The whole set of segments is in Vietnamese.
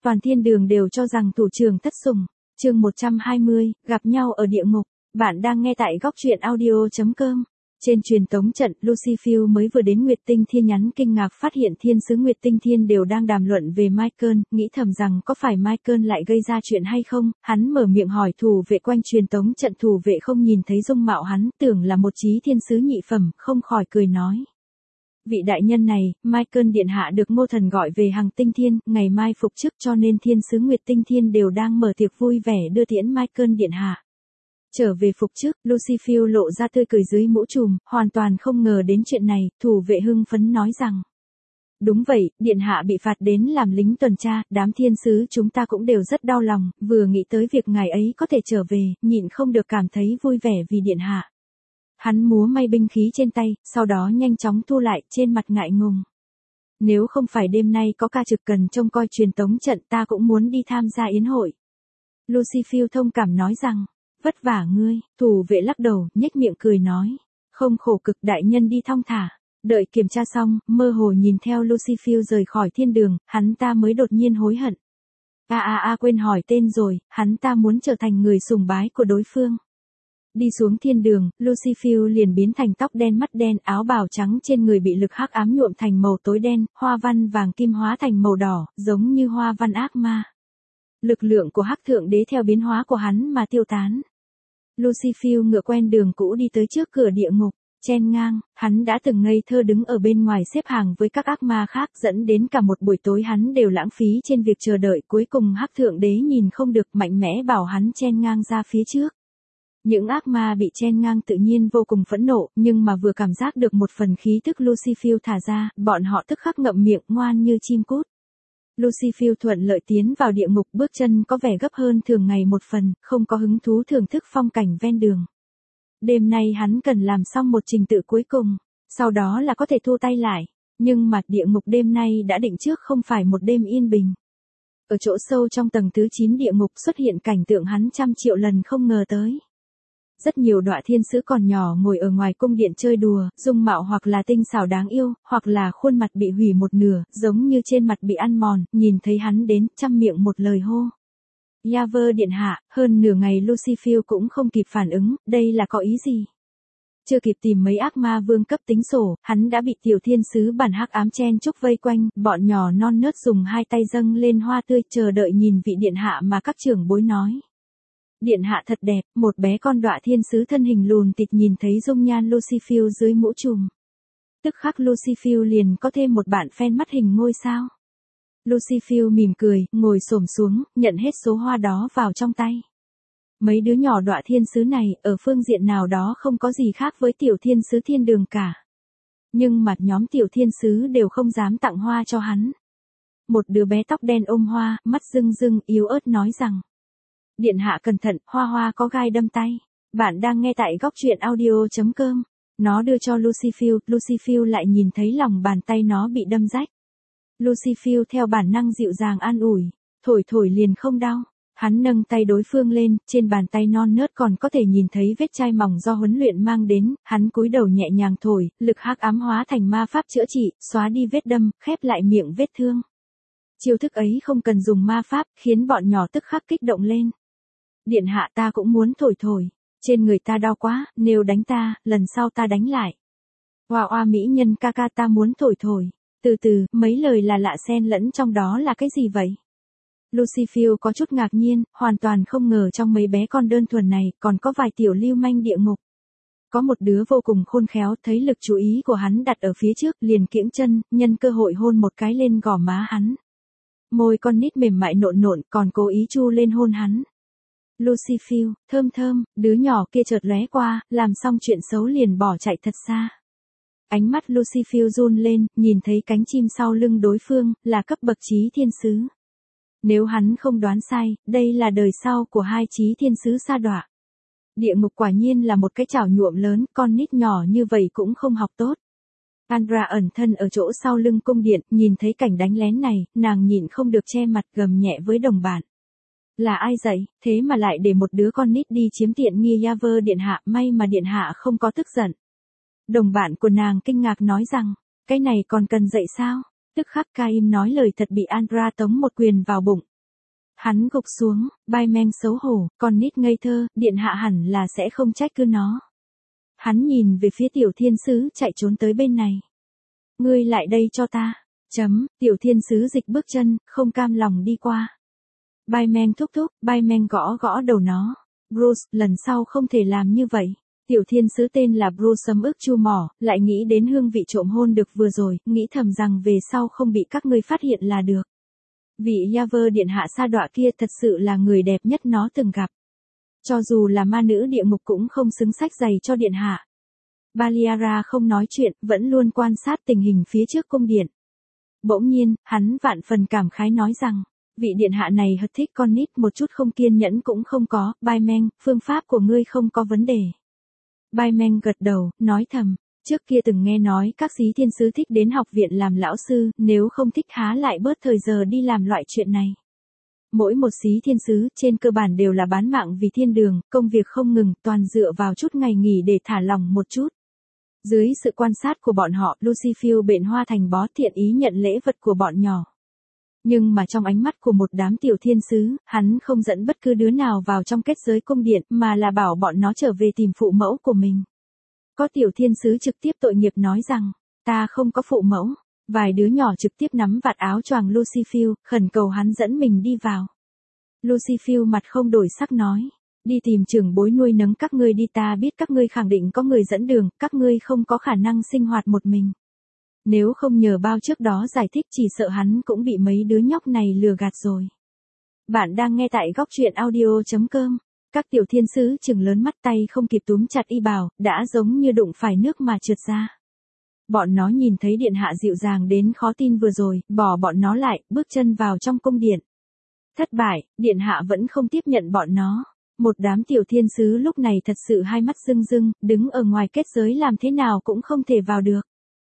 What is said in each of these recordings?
toàn thiên đường đều cho rằng thủ trưởng thất sủng. Chương 120, gặp nhau ở địa ngục. Bạn đang nghe tại góc truyện audio.com. Trên truyền tống trận, Lucifer mới vừa đến Nguyệt Tinh Thiên nhắn kinh ngạc phát hiện thiên sứ Nguyệt Tinh Thiên đều đang đàm luận về Michael, nghĩ thầm rằng có phải Michael lại gây ra chuyện hay không. Hắn mở miệng hỏi thủ vệ quanh truyền tống trận, thủ vệ không nhìn thấy dung mạo hắn, tưởng là một chí thiên sứ nhị phẩm, không khỏi cười nói. Vị đại nhân này, Michael điện hạ được Ngô Thần gọi về Hằng Tinh Thiên, ngày mai phục chức, cho nên thiên sứ Nguyệt Tinh Thiên đều đang mở tiệc vui vẻ đưa tiễn Michael điện hạ. Trở về phục chức, Lucifer lộ ra tươi cười dưới mũ trùm, hoàn toàn không ngờ đến chuyện này, thủ vệ hưng phấn nói rằng. Đúng vậy, điện hạ bị phạt đến làm lính tuần tra, đám thiên sứ chúng ta cũng đều rất đau lòng, vừa nghĩ tới việc ngài ấy có thể trở về, nhịn không được cảm thấy vui vẻ vì điện hạ. Hắn múa may binh khí trên tay, sau đó nhanh chóng thu lại, trên mặt ngại ngùng. Nếu không phải đêm nay có ca trực cần trông coi truyền tống trận, ta cũng muốn đi tham gia yến hội. Lucifer thông cảm nói rằng. Vất vả ngươi, thủ vệ lắc đầu, nhếch miệng cười nói. Không khổ cực, đại nhân đi thong thả. Đợi kiểm tra xong, mơ hồ nhìn theo Lucifer rời khỏi thiên đường, hắn ta mới đột nhiên hối hận. Quên hỏi tên rồi, hắn ta muốn trở thành người sùng bái của đối phương. Đi xuống thiên đường, Lucifer liền biến thành tóc đen mắt đen, áo bào trắng trên người bị lực hắc ám nhuộm thành màu tối đen, hoa văn vàng kim hóa thành màu đỏ, giống như hoa văn ác ma. Lực lượng của hắc thượng đế theo biến hóa của hắn mà tiêu tán. Lucifer ngựa quen đường cũ đi tới trước cửa địa ngục, chen ngang, hắn đã từng ngây thơ đứng ở bên ngoài xếp hàng với các ác ma khác, dẫn đến cả một buổi tối hắn đều lãng phí trên việc chờ đợi, cuối cùng hắc thượng đế nhìn không được, mạnh mẽ bảo hắn chen ngang ra phía trước. Những ác ma bị chen ngang tự nhiên vô cùng phẫn nộ, nhưng mà vừa cảm giác được một phần khí tức Lucifer thả ra, bọn họ tức khắc ngậm miệng ngoan như chim cút. Lucifer thuận lợi tiến vào địa ngục, bước chân có vẻ gấp hơn thường ngày một phần, không có hứng thú thưởng thức phong cảnh ven đường. Đêm nay hắn cần làm xong một trình tự cuối cùng, sau đó là có thể thu tay lại, nhưng mà địa ngục đêm nay đã định trước không phải một đêm yên bình. Ở chỗ sâu trong tầng thứ 9 địa ngục xuất hiện cảnh tượng hắn trăm triệu lần không ngờ tới. Rất nhiều đọa thiên sứ còn nhỏ ngồi ở ngoài cung điện chơi đùa, dung mạo hoặc là tinh xảo đáng yêu, hoặc là khuôn mặt bị hủy một nửa, giống như trên mặt bị ăn mòn, nhìn thấy hắn đến, trăm miệng một lời hô. Yahweh điện hạ, hơn nửa ngày Lucifer cũng không kịp phản ứng, đây là có ý gì? Chưa kịp tìm mấy ác ma vương cấp tính sổ, hắn đã bị tiểu thiên sứ bản hắc ám chen chúc vây quanh, bọn nhỏ non nớt dùng hai tay dâng lên hoa tươi chờ đợi nhìn vị điện hạ mà các trưởng bối nói. Điện hạ thật đẹp, một bé con đọa thiên sứ thân hình lùn tịt nhìn thấy dung nhan Lucifer dưới mũ trùm. Tức khắc Lucifer liền có thêm một bạn fan mắt hình ngôi sao. Lucifer mỉm cười, ngồi xổm xuống, nhận hết số hoa đó vào trong tay. Mấy đứa nhỏ đọa thiên sứ này, ở phương diện nào đó không có gì khác với tiểu thiên sứ thiên đường cả. Nhưng mà nhóm tiểu thiên sứ đều không dám tặng hoa cho hắn. Một đứa bé tóc đen ôm hoa, mắt rưng rưng, yếu ớt nói rằng. Điện hạ cẩn thận, hoa hoa có gai đâm tay. Bạn đang nghe tại góc truyện audio.com. Nó đưa cho Lucifer lại nhìn thấy lòng bàn tay nó bị đâm rách. Lucifer theo bản năng dịu dàng an ủi, thổi liền không đau. Hắn nâng tay đối phương lên, trên bàn tay non nớt còn có thể nhìn thấy vết chai mỏng do huấn luyện mang đến, hắn cúi đầu nhẹ nhàng thổi, lực hắc ám hóa thành ma pháp chữa trị, xóa đi vết đâm, khép lại miệng vết thương. Chiêu thức ấy không cần dùng ma pháp, khiến bọn nhỏ tức khắc kích động lên. Điện hạ ta cũng muốn thổi, trên người ta đau quá, nếu đánh ta, lần sau ta đánh lại. Oa mỹ nhân ca ca ta muốn thổi, từ từ, mấy lời là lạ xen lẫn trong đó là cái gì vậy? Lucifer có chút ngạc nhiên, hoàn toàn không ngờ trong mấy bé con đơn thuần này, còn có vài tiểu lưu manh địa ngục. Có một đứa vô cùng khôn khéo, thấy lực chú ý của hắn đặt ở phía trước, liền kiễng chân, nhân cơ hội hôn một cái lên gò má hắn. Môi con nít mềm mại nộn, còn cố ý chu lên hôn hắn. Lucifer, thơm, đứa nhỏ kia chợt lóe qua, làm xong chuyện xấu liền bỏ chạy thật xa. Ánh mắt Lucifer run lên, nhìn thấy cánh chim sau lưng đối phương, là cấp bậc chí thiên sứ. Nếu hắn không đoán sai, đây là đời sau của hai chí thiên sứ sa đọa. Địa ngục quả nhiên là một cái chảo nhuộm lớn, con nít nhỏ như vậy cũng không học tốt. Andra ẩn thân ở chỗ sau lưng cung điện, nhìn thấy cảnh đánh lén này, nàng nhịn không được che mặt gầm nhẹ với đồng bạn. Là ai dạy, thế mà lại để một đứa con nít đi chiếm tiện nghi Yahweh điện hạ, may mà điện hạ không có tức giận. Đồng bạn của nàng kinh ngạc nói rằng, cái này còn cần dạy sao? Tức khắc Caim nói lời thật bị Andra tống một quyền vào bụng, Hắn gục xuống, Bai Meng xấu hổ, con nít ngây thơ, điện hạ hẳn là sẽ không trách cứ nó. Hắn nhìn về phía tiểu thiên sứ chạy trốn tới bên này. Ngươi lại đây cho ta. Tiểu thiên sứ dịch bước chân, không cam lòng đi qua. Bai Meng thúc thúc, Bai Meng gõ gõ đầu nó. Bruce, lần sau không thể làm như vậy. Tiểu thiên sứ tên là Bruce sấm ức chu mỏ, lại nghĩ đến hương vị trộm hôn được vừa rồi, nghĩ thầm rằng về sau không bị các ngươi phát hiện là được. Vị Yaver điện hạ sa đọa kia thật sự là người đẹp nhất nó từng gặp. Cho dù là ma nữ địa ngục cũng không xứng sách giày cho điện hạ. Baliara không nói chuyện, vẫn luôn quan sát tình hình phía trước cung điện. Bỗng nhiên, hắn vạn phần cảm khái nói rằng, vị điện hạ này thật thích con nít, một chút không kiên nhẫn cũng không có. Bai Meng, phương pháp của ngươi không có vấn đề. Bai Meng gật đầu, nói thầm, trước kia từng nghe nói các xí thiên sứ thích đến học viện làm lão sư, nếu không thích há lại bớt thời giờ đi làm loại chuyện này. Mỗi một xí thiên sứ trên cơ bản đều là bán mạng vì thiên đường, công việc không ngừng, toàn dựa vào chút ngày nghỉ để thả lỏng một chút. Dưới sự quan sát của bọn họ, Lucifer bện hoa thành bó, thiện ý nhận lễ vật của bọn nhỏ. Nhưng mà trong ánh mắt của một đám tiểu thiên sứ, hắn không dẫn bất cứ đứa nào vào trong kết giới cung điện, mà là bảo bọn nó trở về tìm phụ mẫu của mình. Có tiểu thiên sứ trực tiếp tội nghiệp nói rằng, ta không có phụ mẫu. Vài đứa nhỏ trực tiếp nắm vạt áo choàng Lucifer, khẩn cầu hắn dẫn mình đi vào. Lucifer mặt không đổi sắc nói, đi tìm trưởng bối nuôi nấng các ngươi đi, ta biết các ngươi khẳng định có người dẫn đường, các ngươi không có khả năng sinh hoạt một mình. Nếu không nhờ bao trước đó giải thích chỉ sợ hắn cũng bị mấy đứa nhóc này lừa gạt rồi. Bạn đang nghe tại góc truyện audio.com. Các tiểu thiên sứ trừng lớn mắt, tay không kịp túm chặt y bào, đã giống như đụng phải nước mà trượt ra. Bọn nó nhìn thấy điện hạ dịu dàng đến khó tin vừa rồi, bỏ bọn nó lại, bước chân vào trong cung điện. Thất bại, điện hạ vẫn không tiếp nhận bọn nó. Một đám tiểu thiên sứ lúc này thật sự hai mắt rưng rưng, đứng ở ngoài kết giới làm thế nào cũng không thể vào được.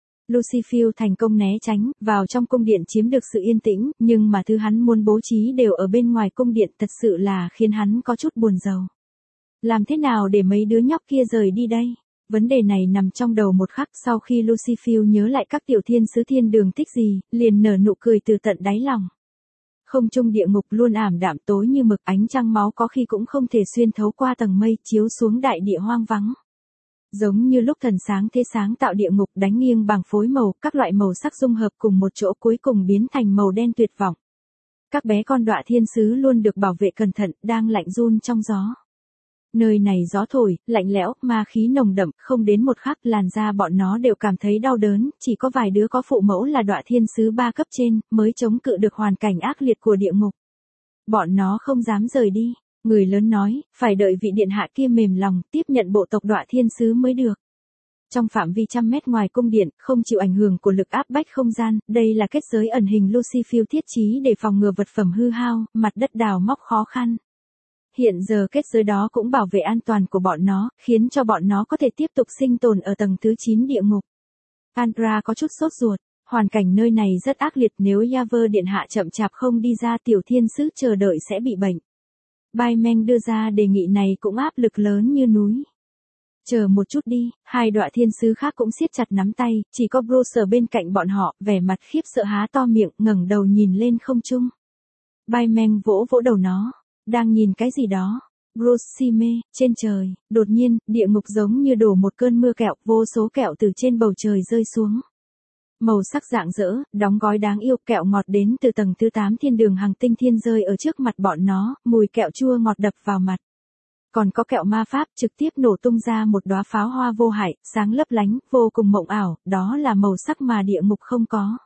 Lucifer thành công né tránh, vào trong cung điện chiếm được sự yên tĩnh, nhưng mà thứ hắn muốn bố trí đều ở bên ngoài cung điện, thật sự là khiến hắn có chút buồn rầu. Làm thế nào để mấy đứa nhóc kia rời đi đây? Vấn đề này nằm trong đầu một khắc, sau khi Lucifer nhớ lại các tiểu thiên sứ thiên đường thích gì, liền nở nụ cười từ tận đáy lòng. Không trung địa ngục luôn ảm đạm tối như mực, ánh trăng máu có khi cũng không thể xuyên thấu qua tầng mây chiếu xuống đại địa hoang vắng. Giống như lúc thần sáng thế sáng tạo địa ngục đánh nghiêng bằng phối màu, các loại màu sắc dung hợp cùng một chỗ cuối cùng biến thành màu đen tuyệt vọng. Các bé con đọa thiên sứ luôn được bảo vệ cẩn thận, đang lạnh run trong gió. Nơi này gió thổi, lạnh lẽo, ma khí nồng đậm, không đến một khắc làn da bọn nó đều cảm thấy đau đớn, chỉ có vài đứa có phụ mẫu là đọa thiên sứ 3 cấp trên, mới chống cự được hoàn cảnh ác liệt của địa ngục. Bọn nó không dám rời đi. Người lớn nói, phải đợi vị điện hạ kia mềm lòng, tiếp nhận bộ tộc đọa thiên sứ mới được. Trong phạm vi trăm mét ngoài cung điện, không chịu ảnh hưởng của lực áp bách không gian, đây là kết giới ẩn hình Lucifer thiết trí để phòng ngừa vật phẩm hư hao, mặt đất đào móc khó khăn. Hiện giờ kết giới đó cũng bảo vệ an toàn của bọn nó, khiến cho bọn nó có thể tiếp tục sinh tồn ở tầng thứ 9 địa ngục. Andra có chút sốt ruột, hoàn cảnh nơi này rất ác liệt, nếu Yaver điện hạ chậm chạp không đi ra, tiểu thiên sứ chờ đợi sẽ bị bệnh. Bai Meng đưa ra đề nghị này cũng áp lực lớn như núi. Chờ một chút đi, hai đọa thiên sứ khác cũng siết chặt nắm tay, chỉ có Bruce ở bên cạnh bọn họ, vẻ mặt khiếp sợ há to miệng, ngẩng đầu nhìn lên không trung. Bai Meng vỗ vỗ đầu nó, đang nhìn cái gì đó. Bruce si mê, trên trời, đột nhiên, địa ngục giống như đổ một cơn mưa kẹo, vô số kẹo từ trên bầu trời rơi xuống. Màu sắc rạng rỡ, đóng gói đáng yêu, kẹo ngọt đến từ tầng thứ 8 thiên đường hành tinh thiên rơi ở trước mặt bọn nó, mùi kẹo chua ngọt đập vào mặt. Còn có kẹo ma pháp trực tiếp nổ tung ra một đóa pháo hoa vô hại, sáng lấp lánh, vô cùng mộng ảo, đó là màu sắc mà địa ngục không có.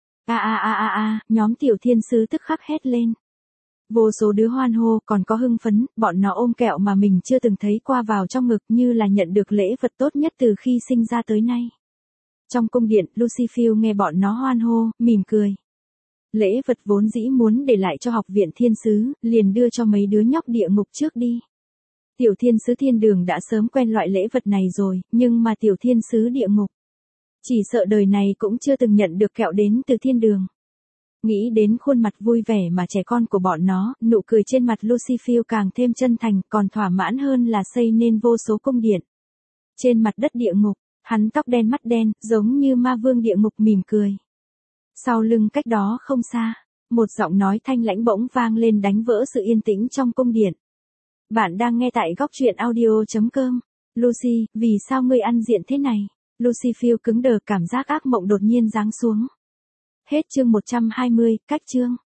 Nhóm tiểu thiên sứ tức khắc hét lên. Vô số đứa hoan hô, còn có hưng phấn, bọn nó ôm kẹo mà mình chưa từng thấy qua vào trong ngực, như là nhận được lễ vật tốt nhất từ khi sinh ra tới nay. Trong cung điện, Lucifer nghe bọn nó hoan hô, mỉm cười. Lễ vật vốn dĩ muốn để lại cho học viện thiên sứ, liền đưa cho mấy đứa nhóc địa ngục trước đi. Tiểu thiên sứ thiên đường đã sớm quen loại lễ vật này rồi, nhưng mà tiểu thiên sứ địa ngục chỉ sợ đời này cũng chưa từng nhận được kẹo đến từ thiên đường. Nghĩ đến khuôn mặt vui vẻ mà trẻ con của bọn nó, nụ cười trên mặt Lucifer càng thêm chân thành, còn thỏa mãn hơn là xây nên vô số cung điện. Trên mặt đất địa ngục, hắn tóc đen mắt đen, giống như ma vương địa ngục mỉm cười. Sau lưng cách đó không xa, Một giọng nói thanh lãnh bỗng vang lên đánh vỡ sự yên tĩnh trong cung điện. Bạn đang nghe tại góc truyện audio.com. Lucy, vì sao ngươi ăn diện thế này? Lucy Field cứng đờ, cảm giác ác mộng đột nhiên giáng xuống. Hết chương 120, cách chương.